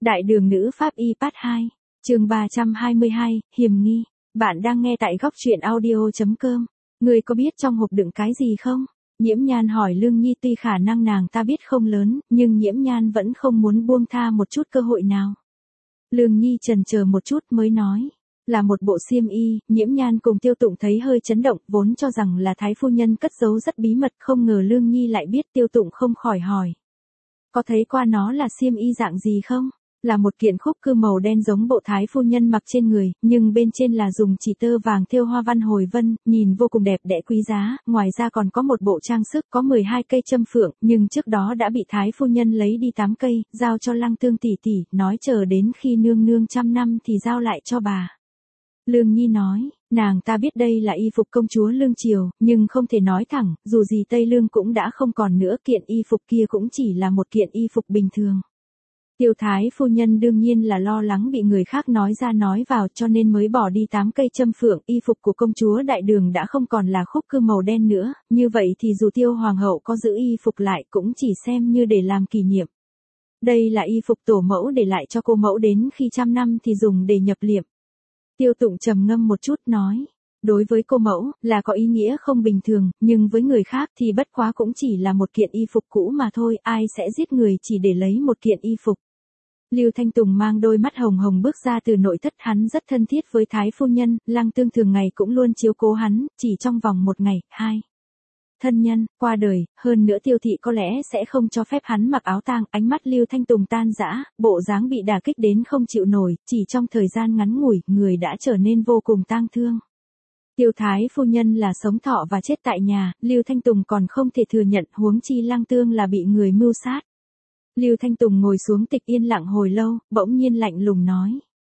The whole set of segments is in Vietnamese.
Đại đường nữ pháp y part 2, chương 322, hiềm nghi. Bạn đang nghe tại góc truyện audio.com. Người có biết trong hộp đựng cái gì không? Nhiễm Nhan hỏi Lương Nhi, tuy khả năng nàng ta biết không lớn, nhưng Nhiễm Nhan vẫn không muốn buông tha một chút cơ hội nào. Lương Nhi chần chờ một chút mới nói. Là một bộ xiêm y. Nhiễm Nhan cùng Tiêu Tụng thấy hơi chấn động, vốn cho rằng là Thái phu nhân cất giấu rất bí mật, không ngờ Lương Nhi lại biết. Tiêu Tụng không khỏi hỏi. Có thấy qua nó là xiêm y dạng gì không? Là một kiện khúc cư màu đen giống bộ Thái phu nhân mặc trên người, nhưng bên trên là dùng chỉ tơ vàng thêu hoa văn hồi vân, nhìn vô cùng đẹp đẽ quý giá, ngoài ra còn có một bộ trang sức có 12 cây châm phượng, nhưng trước đó đã bị Thái phu nhân lấy đi 8 cây, giao cho Lăng Tương tỷ tỷ, nói chờ đến khi nương nương 100 năm thì giao lại cho bà. Lương Nhi nói, nàng ta biết đây là y phục công chúa Lương Triều, nhưng không thể nói thẳng, dù gì Tây Lương cũng đã không còn nữa, kiện y phục kia cũng chỉ là một kiện y phục bình thường. Tiêu Thái phu nhân đương nhiên là lo lắng bị người khác nói ra nói vào, cho nên mới bỏ đi 8 cây châm phượng. Y phục của công chúa Đại Đường đã không còn là khúc cư màu đen nữa, như vậy thì dù Tiêu hoàng hậu có giữ y phục lại cũng chỉ xem như để làm kỷ niệm. Đây là y phục tổ mẫu để lại cho cô mẫu, đến khi 100 năm thì dùng để nhập liệm. Tiêu Tụng trầm ngâm một chút nói, đối với cô mẫu là có ý nghĩa không bình thường, nhưng với người khác thì bất quá cũng chỉ là một kiện y phục cũ mà thôi, ai sẽ giết người chỉ để lấy một kiện y phục. Lưu Thanh Tùng mang đôi mắt hồng hồng bước ra từ nội thất, hắn rất thân thiết với Thái phu nhân, Lăng Tương thường ngày cũng luôn chiếu cố hắn, chỉ trong vòng một ngày, hai thân nhân qua đời, hơn nữa Tiêu thị có lẽ sẽ không cho phép hắn mặc áo tang. Ánh mắt Lưu Thanh Tùng tan rã, bộ dáng bị đả kích đến không chịu nổi, chỉ trong thời gian ngắn ngủi, người đã trở nên vô cùng tang thương. Tiêu Thái phu nhân là sống thọ và chết tại nhà, Lưu Thanh Tùng còn không thể thừa nhận, huống chi Lăng Tương là bị người mưu sát. Lưu Thanh Tùng ngồi xuống tịch yên lặng hồi lâu, bỗng nhiên lạnh lùng nói.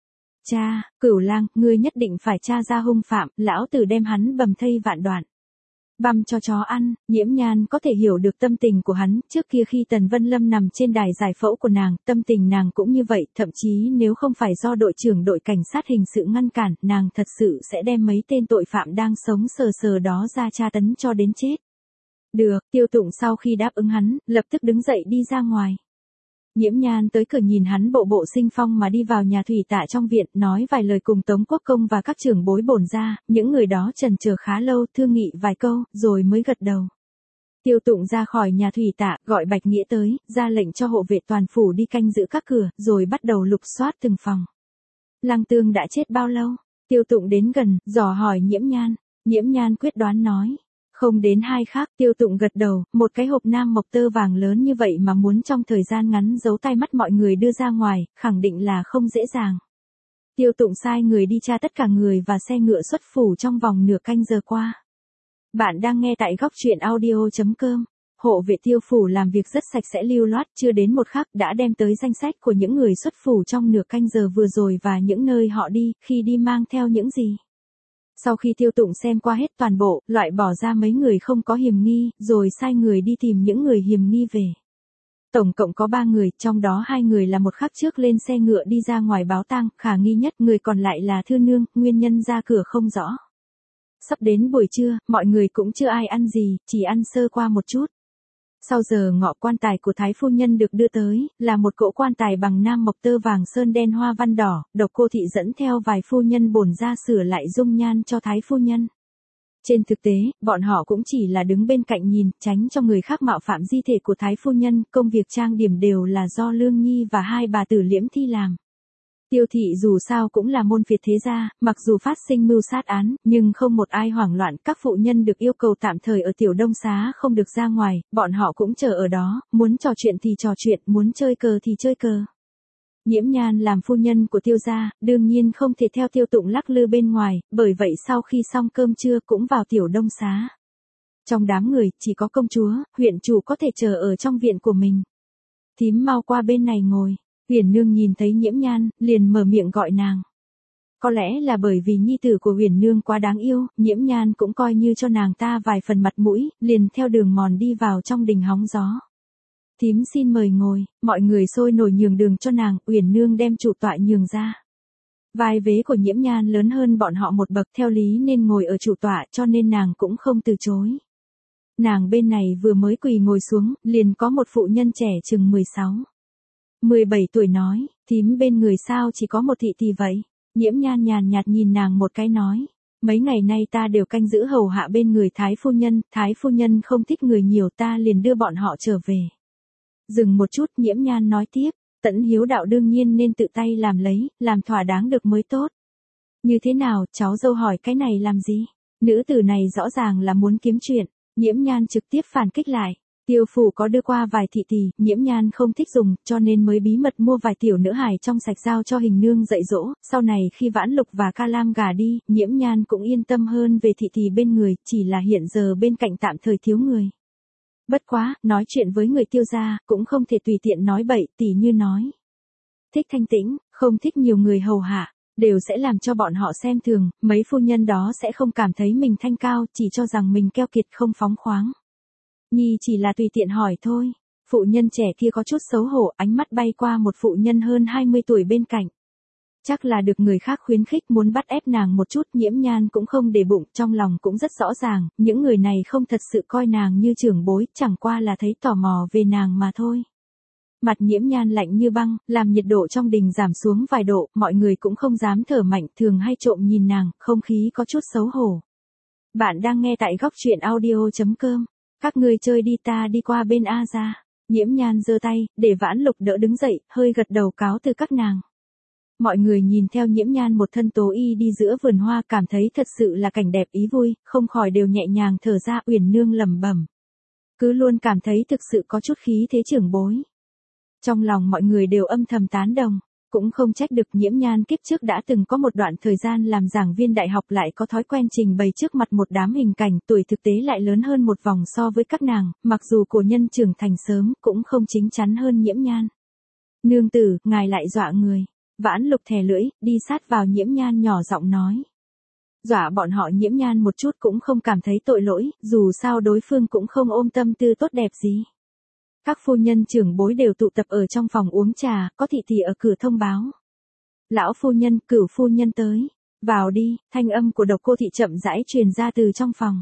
Cha, Cửu Lang, ngươi nhất định phải tra ra hung phạm, lão tử đem hắn bầm thây vạn đoạn. Băm cho chó ăn. Nhiễm Nhan có thể hiểu được tâm tình của hắn, trước kia khi Tần Vân Lâm nằm trên đài giải phẫu của nàng, tâm tình nàng cũng như vậy, thậm chí nếu không phải do đội trưởng đội cảnh sát hình sự ngăn cản, nàng thật sự sẽ đem mấy tên tội phạm đang sống sờ sờ đó ra tra tấn cho đến chết. Được, Tiêu Tụng sau khi đáp ứng hắn, lập tức đứng dậy đi ra ngoài. Nhiễm Nhan tới cửa nhìn hắn bộ bộ sinh phong mà đi vào nhà thủy tạ trong viện, nói vài lời cùng Tống Quốc Công và các trưởng bối bổn gia, những người đó chần chờ khá lâu, thương nghị vài câu, rồi mới gật đầu. Tiêu Tụng ra khỏi nhà thủy tạ, gọi Bạch Nghĩa tới, ra lệnh cho hộ vệ toàn phủ đi canh giữ các cửa, rồi bắt đầu lục soát từng phòng. Lăng Tương đã chết bao lâu? Tiêu Tụng đến gần, dò hỏi Nhiễm Nhan. Nhiễm Nhan quyết đoán nói. Không đến 2 khắc. Tiêu Tụng gật đầu, một cái hộp nam mộc tơ vàng lớn như vậy mà muốn trong thời gian ngắn giấu tai mắt mọi người đưa ra ngoài, khẳng định là không dễ dàng. Tiêu Tụng sai người đi tra tất cả người và xe ngựa xuất phủ trong vòng nửa canh giờ qua. Bạn đang nghe tại góc truyện audio.com. Hộ vệ Tiêu phủ làm việc rất sạch sẽ lưu loát, chưa đến 1 khắc đã đem tới danh sách của những người xuất phủ trong nửa canh giờ vừa rồi và những nơi họ đi, khi đi mang theo những gì. Sau khi Tiêu Tụng xem qua hết toàn bộ, loại bỏ ra mấy người không có hiềm nghi, rồi sai người đi tìm những người hiềm nghi về. Tổng cộng có 3 người, trong đó 2 người là 1 khắc trước lên xe ngựa đi ra ngoài báo tang, khả nghi nhất, người còn lại là Thư Nương, nguyên nhân ra cửa không rõ. Sắp đến buổi trưa, mọi người cũng chưa ai ăn gì, chỉ ăn sơ qua một chút. Sau giờ ngọ, quan tài của Thái phu nhân được đưa tới, là một cỗ quan tài bằng nam mộc tơ vàng sơn đen hoa văn đỏ, Độc Cô thị dẫn theo vài phu nhân bổn ra sửa lại dung nhan cho Thái phu nhân. Trên thực tế, bọn họ cũng chỉ là đứng bên cạnh nhìn, tránh cho người khác mạo phạm di thể của Thái phu nhân, công việc trang điểm đều là do Lương Nhi và 2 bà tử Liễm Thi làm. Tiêu thị dù sao cũng là môn phiệt thế gia, mặc dù phát sinh mưu sát án, nhưng không một ai hoảng loạn, các phụ nhân được yêu cầu tạm thời ở Tiểu Đông Xá không được ra ngoài, bọn họ cũng chờ ở đó, muốn trò chuyện thì trò chuyện, muốn chơi cờ thì chơi cờ. Nhiễm Nhan làm phu nhân của Tiêu gia, đương nhiên không thể theo Tiêu Tụng lắc lư bên ngoài, bởi vậy sau khi xong cơm trưa cũng vào Tiểu Đông Xá. Trong đám người, chỉ có công chúa, huyện chủ có thể chờ ở trong viện của mình. Thím mau qua bên này ngồi. Uyển Nương nhìn thấy Nhiễm Nhan, liền mở miệng gọi nàng. Có lẽ là bởi vì nhi tử của Uyển Nương quá đáng yêu, Nhiễm Nhan cũng coi như cho nàng ta vài phần mặt mũi, liền theo đường mòn đi vào trong đình hóng gió. Thím xin mời ngồi, mọi người sôi nổi nhường đường cho nàng, Uyển Nương đem chủ tọa nhường ra. Vai vế của Nhiễm Nhan lớn hơn bọn họ một bậc, theo lý nên ngồi ở chủ tọa, cho nên nàng cũng không từ chối. Nàng bên này vừa mới quỳ ngồi xuống, liền có một phụ nhân trẻ chừng 16. 17 tuổi nói, thím bên người sao chỉ có một thị tỷ vậy? Nhiễm Nhan nhàn nhạt nhìn nàng một cái nói, mấy ngày nay ta đều canh giữ hầu hạ bên người Thái phu nhân không thích người nhiều ta liền đưa bọn họ trở về. Dừng một chút Nhiễm Nhan nói tiếp, Tẫn hiếu đạo đương nhiên nên tự tay làm lấy, làm thỏa đáng được mới tốt. Như thế nào, cháu dâu hỏi cái này làm gì? Nữ tử này rõ ràng là muốn kiếm chuyện, Nhiễm Nhan trực tiếp phản kích lại. Tiêu phủ có đưa qua vài thị tỷ, Nhiễm Nhan không thích dùng, cho nên mới bí mật mua vài tiểu nữ hài trong sạch giao cho Hình nương dạy dỗ, sau này khi Vãn Lục và Ca Lam gả đi, Nhiễm Nhan cũng yên tâm hơn về thị tỷ bên người, chỉ là hiện giờ bên cạnh tạm thời thiếu người. Bất quá, nói chuyện với người Tiêu gia, cũng không thể tùy tiện nói bậy, tỉ như nói. Thích thanh tĩnh, không thích nhiều người hầu hạ, đều sẽ làm cho bọn họ xem thường, mấy phu nhân đó sẽ không cảm thấy mình thanh cao, chỉ cho rằng mình keo kiệt không phóng khoáng. Nhi chỉ là tùy tiện hỏi thôi. Phụ nhân trẻ kia có chút xấu hổ, ánh mắt bay qua một phụ nhân hơn 20 tuổi bên cạnh. Chắc là được người khác khuyến khích muốn bắt ép nàng một chút, Nhiễm Nhan cũng không để bụng, trong lòng cũng rất rõ ràng, những người này không thật sự coi nàng như trưởng bối, chẳng qua là thấy tò mò về nàng mà thôi. Mặt Nhiễm Nhan lạnh như băng, làm nhiệt độ trong đình giảm xuống vài độ, mọi người cũng không dám thở mạnh, thường hay trộm nhìn nàng, không khí có chút xấu hổ. Bạn đang nghe tại góc truyện audio.com. Các ngươi chơi đi ta đi qua bên A ra. Nhiễm Nhan giơ tay, để Vãn Lục đỡ đứng dậy, hơi gật đầu cáo từ các nàng. Mọi người nhìn theo Nhiễm Nhan một thân tố y đi giữa vườn hoa cảm thấy thật sự là cảnh đẹp ý vui, không khỏi đều nhẹ nhàng thở ra. Uyển nương lẩm bẩm. Cứ luôn cảm thấy thực sự có chút khí thế trưởng bối. Trong lòng mọi người đều âm thầm tán đồng. Cũng không trách được Nhiễm Nhan kiếp trước đã từng có một đoạn thời gian làm giảng viên đại học lại có thói quen trình bày trước mặt một đám hình cảnh, tuổi thực tế lại lớn hơn một vòng so với các nàng, mặc dù cổ nhân trưởng thành sớm cũng không chính chắn hơn Nhiễm Nhan. Nương tử, ngài lại dọa người. Vãn Lục thè lưỡi, đi sát vào Nhiễm Nhan nhỏ giọng nói. Dọa bọn họ Nhiễm Nhan một chút cũng không cảm thấy tội lỗi, dù sao đối phương cũng không ôm tâm tư tốt đẹp gì. Các phu nhân trưởng bối đều tụ tập ở trong phòng uống trà, có thị tỷ ở cửa thông báo. Lão phu nhân, Cửu phu nhân tới. Vào đi, thanh âm của Độc Cô thị chậm rãi truyền ra từ trong phòng.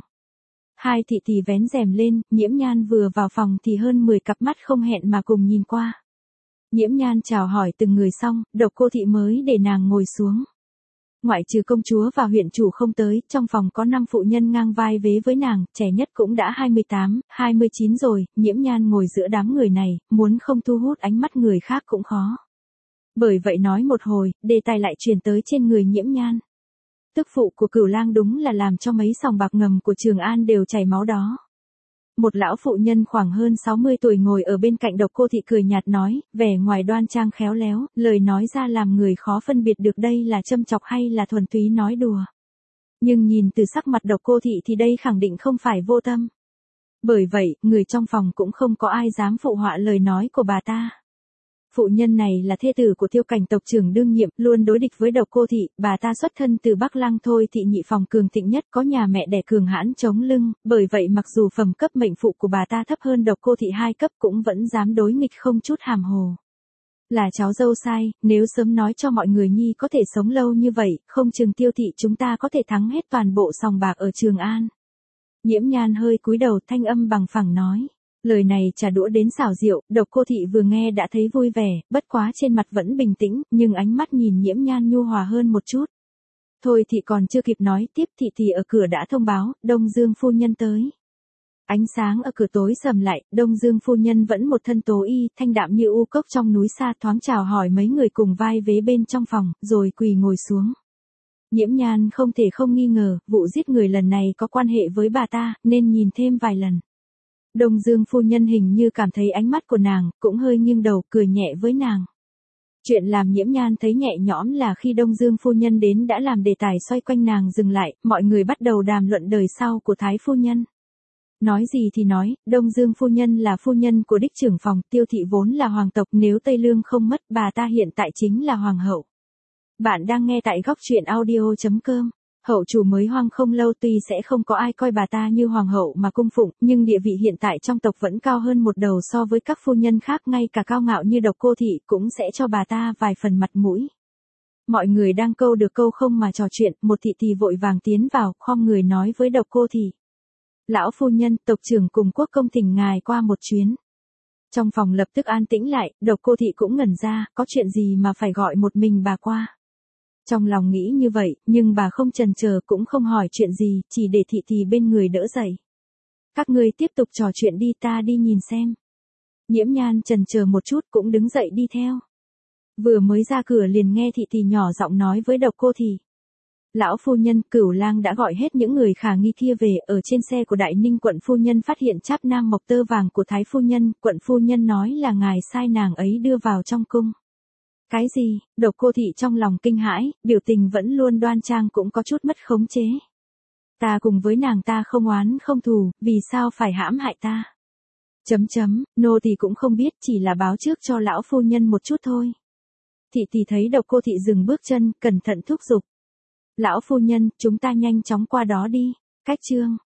Hai thị tỷ vén rèm lên, Nhiễm Nhan vừa vào phòng thì hơn 10 cặp mắt không hẹn mà cùng nhìn qua. Nhiễm Nhan chào hỏi từng người xong, Độc Cô thị mới để nàng ngồi xuống. Ngoại trừ công chúa và huyện chủ không tới, trong phòng có 5 phụ nhân ngang vai vế với nàng, trẻ nhất cũng đã 28, 29 rồi, Nhiễm Nhan ngồi giữa đám người này, muốn không thu hút ánh mắt người khác cũng khó. Bởi vậy nói một hồi, đề tài lại truyền tới trên người Nhiễm Nhan. Tức phụ của Cửu lang đúng là làm cho mấy sòng bạc ngầm của Trường An đều chảy máu đó. Một lão phụ nhân khoảng hơn 60 tuổi ngồi ở bên cạnh Độc Cô thị cười nhạt nói, vẻ ngoài đoan trang khéo léo, lời nói ra làm người khó phân biệt được đây là châm chọc hay là thuần túy nói đùa. Nhưng nhìn từ sắc mặt Độc Cô thị thì đây khẳng định không phải vô tâm. Bởi vậy, người trong phòng cũng không có ai dám phụ họa lời nói của bà ta. Phụ nhân này là thê tử của Tiêu Cảnh tộc trưởng đương nhiệm, luôn đối địch với Độc Cô thị, bà ta xuất thân từ Bắc Lang thôi thị nhị phòng cường thịnh nhất, có nhà mẹ đẻ cường hãn chống lưng, bởi vậy mặc dù phẩm cấp mệnh phụ của bà ta thấp hơn Độc Cô thị 2 cấp cũng vẫn dám đối nghịch không chút hàm hồ. Là cháu dâu sai, nếu sớm nói cho mọi người Nhi có thể sống lâu như vậy, không chừng Tiêu thị chúng ta có thể thắng hết toàn bộ sòng bạc ở Trường An. Nhiễm Nhan hơi cúi đầu, thanh âm bằng phẳng nói. Lời này trả đũa đến xảo diệu, Độc Cô thị vừa nghe đã thấy vui vẻ, bất quá trên mặt vẫn bình tĩnh, nhưng ánh mắt nhìn Nhiễm Nhan nhu hòa hơn một chút. Thôi thì còn chưa kịp nói tiếp, thị tỷ ở cửa đã thông báo, Đông Dương phu nhân tới. Ánh sáng ở cửa tối sầm lại, Đông Dương phu nhân vẫn một thân tố y, thanh đạm như u cốc trong núi xa, thoáng chào hỏi mấy người cùng vai vế bên trong phòng, rồi quỳ ngồi xuống. Nhiễm Nhan không thể không nghi ngờ, vụ giết người lần này có quan hệ với bà ta, nên nhìn thêm vài lần. Đông Dương phu nhân hình như cảm thấy ánh mắt của nàng, cũng hơi nghiêng đầu, cười nhẹ với nàng. Chuyện làm Nhiễm Nhan thấy nhẹ nhõm là khi Đông Dương phu nhân đến đã làm đề tài xoay quanh nàng dừng lại, mọi người bắt đầu đàm luận đời sau của Thái phu nhân. Nói gì thì nói, Đông Dương phu nhân là phu nhân của đích trưởng phòng, Tiêu thị vốn là hoàng tộc, nếu Tây Lương không mất, bà ta hiện tại chính là hoàng hậu. Bạn đang nghe tại góc truyện audio.com. Hậu chủ mới hoang không lâu tuy sẽ không có ai coi bà ta như hoàng hậu mà cung phụng, nhưng địa vị hiện tại trong tộc vẫn cao hơn một đầu so với các phu nhân khác, ngay cả cao ngạo như Độc Cô thị cũng sẽ cho bà ta vài phần mặt mũi. Mọi người đang câu được câu không mà trò chuyện, một thị tỷ vội vàng tiến vào, khom người nói với Độc Cô thị. Lão phu nhân, tộc trưởng cùng quốc công thỉnh ngài qua một chuyến. Trong phòng lập tức an tĩnh lại, Độc Cô Thị cũng ngẩn ra, có chuyện gì mà phải gọi một mình bà qua. Trong lòng nghĩ như vậy, nhưng bà không chần chờ cũng không hỏi chuyện gì, chỉ để Thị Thì bên người đỡ dậy. Các ngươi tiếp tục trò chuyện đi, ta đi nhìn xem. Nhiễm Nhan chần chờ một chút cũng đứng dậy đi theo. Vừa mới ra cửa liền nghe Thị Thì nhỏ giọng nói với Độc Cô Thị. Lão phu nhân, Cửu Lang đã gọi hết những người khả nghi kia về, ở trên xe của Đại Ninh quận phu nhân phát hiện cháp nam mộc tơ vàng của Thái phu nhân, quận phu nhân nói là ngài sai nàng ấy đưa vào trong cung. Cái gì? Độc Cô Thị trong lòng kinh hãi, biểu tình vẫn luôn đoan trang cũng có chút mất khống chế. Ta cùng với nàng ta không oán không thù, vì sao phải hãm hại ta? Nô tỳ cũng không biết, chỉ là báo trước cho lão phu nhân một chút thôi. Thị Thì thấy Độc Cô Thị dừng bước chân, cẩn thận thúc giục. Lão phu nhân, chúng ta nhanh chóng qua đó đi. Cách chương